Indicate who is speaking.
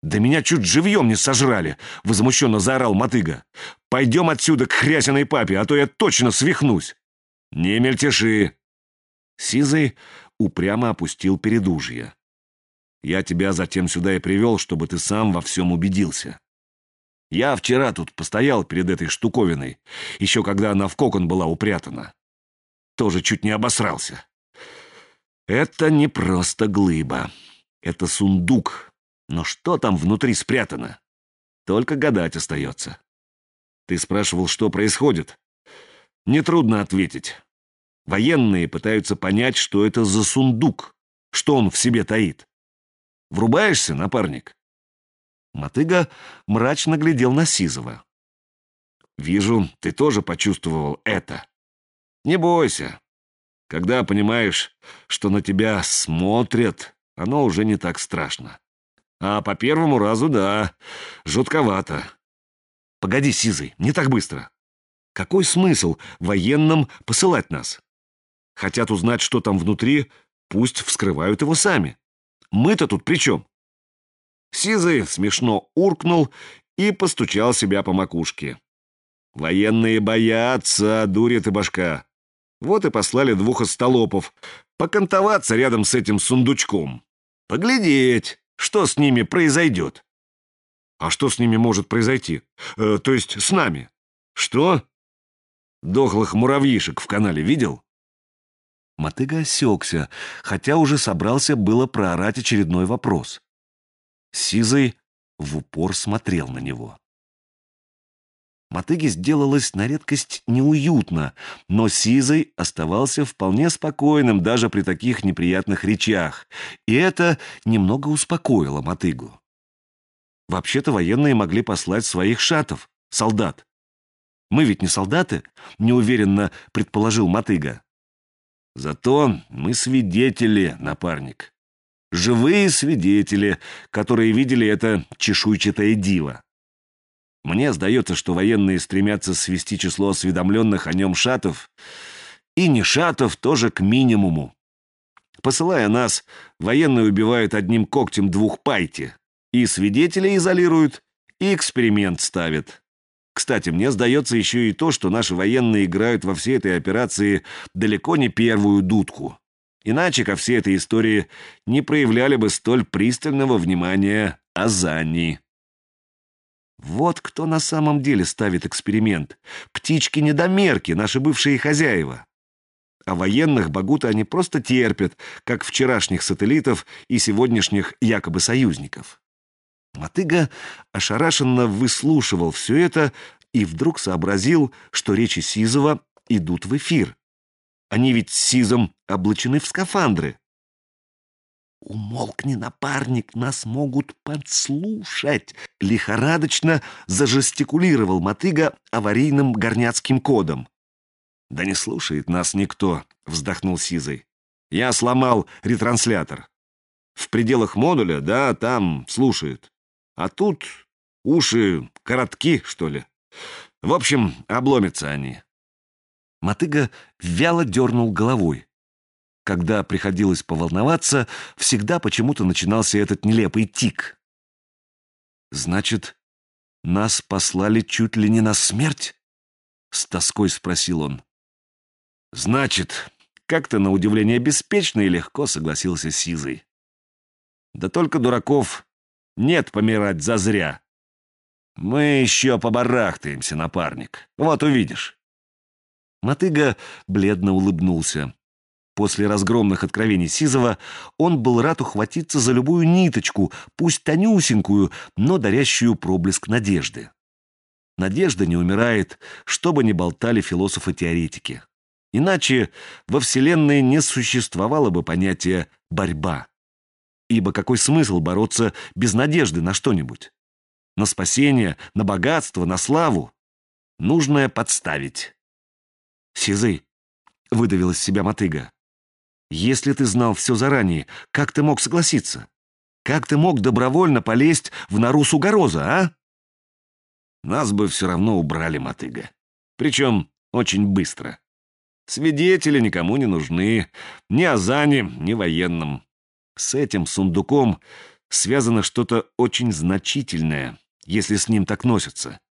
Speaker 1: «Да меня чуть живьем не сожрали!» — возмущенно заорал мотыга. «Пойдем отсюда к хрясиной папе, а то я точно свихнусь!» «Не мельтеши!» Сизый упрямо опустил передужье. «Я тебя затем сюда и привел, чтобы ты сам во всем убедился. Я вчера тут постоял перед этой штуковиной, еще когда она в кокон была упрятана. Тоже чуть не обосрался. Это не просто глыба. Это сундук. Но что там внутри спрятано? Только гадать остается. Ты спрашивал, что происходит? Нетрудно ответить. Военные пытаются понять, что это за сундук, что он в себе таит. Врубаешься, напарник?» Мотыга мрачно глядел на Сизова. «Вижу, ты тоже почувствовал это. Не бойся. Когда понимаешь, что на тебя смотрят, оно уже не так страшно. А по первому разу, да, жутковато. Погоди, Сизый, не так быстро. Какой смысл военным посылать нас? Хотят узнать, что там внутри, пусть вскрывают его сами. Мы-то тут при чем?» Сизый смешно уркнул и постучал себя по макушке. «Военные боятся, дурья ты башка. Вот и послали 2 остолопов покантоваться рядом с этим сундучком. Поглядеть, что с ними произойдет». «А что с ними может произойти? То есть с нами?» «Что? Дохлых муравьишек в канале видел?» Мотыга осекся, хотя уже собрался было проорать очередной вопрос. Сизый в упор смотрел на него. Мотыге сделалось на редкость неуютно, но Сизый оставался вполне спокойным даже при таких неприятных речах, и это немного успокоило Мотыгу. Вообще-то военные могли послать своих шатов, солдат. «Мы ведь не солдаты», — неуверенно предположил Мотыга. «Зато мы свидетели, напарник. Живые свидетели, которые видели это чешуйчатое диво. Мне сдается, что военные стремятся свести число осведомленных о нем шатов, и не шатов тоже к минимуму. Посылая нас, военные убивают одним когтем 2 пайти, и свидетелей изолируют, и эксперимент ставят. Кстати, мне сдается еще и то, что наши военные играют во всей этой операции далеко не первую дудку. Иначе ко всей этой истории не проявляли бы столь пристального внимания Азани. Вот кто на самом деле ставит эксперимент. Птички-недомерки, наши бывшие хозяева. А военных Багута они просто терпят, как вчерашних сателлитов и сегодняшних якобы союзников. Мотыга ошарашенно выслушивал все это и вдруг сообразил, что речи Сизова идут в эфир. Они ведь с Сизом облачены в скафандры. «Умолкни, напарник, нас могут подслушать!» Лихорадочно зажестикулировал Мотыга аварийным горняцким кодом. «Да не слушает нас никто», — вздохнул Сизый. «Я сломал ретранслятор. В пределах модуля, да, там слушают. А тут уши коротки, что ли. В общем, обломятся они». Мотыга вяло дернул головой. Когда приходилось поволноваться, всегда почему-то начинался этот нелепый тик. «Значит, нас послали чуть ли не на смерть?» — с тоской спросил он. «Значит», — как-то на удивление беспечно и легко согласился Сизый. «Да только дураков нет помирать зазря. Мы еще побарахтаемся, напарник. Вот увидишь». Мотыга бледно улыбнулся. После разгромных откровений Сизова он был рад ухватиться за любую ниточку, пусть тонюсенькую, но дарящую проблеск надежды. Надежда не умирает, что бы ни болтали философы-теоретики. Иначе во Вселенной не существовало бы понятия «борьба». Ибо какой смысл бороться без надежды на что-нибудь? На спасение, на богатство, на славу? Нужное подставить. «Сизый», — выдавил из себя Мотыга, — «если ты знал все заранее, как ты мог согласиться? Как ты мог добровольно полезть в нору Сугороза, а?» «Нас бы все равно убрали, Мотыга. Причем очень быстро. Свидетели никому не нужны, ни Азани, ни военным. С этим сундуком связано что-то очень значительное, если с ним так носятся.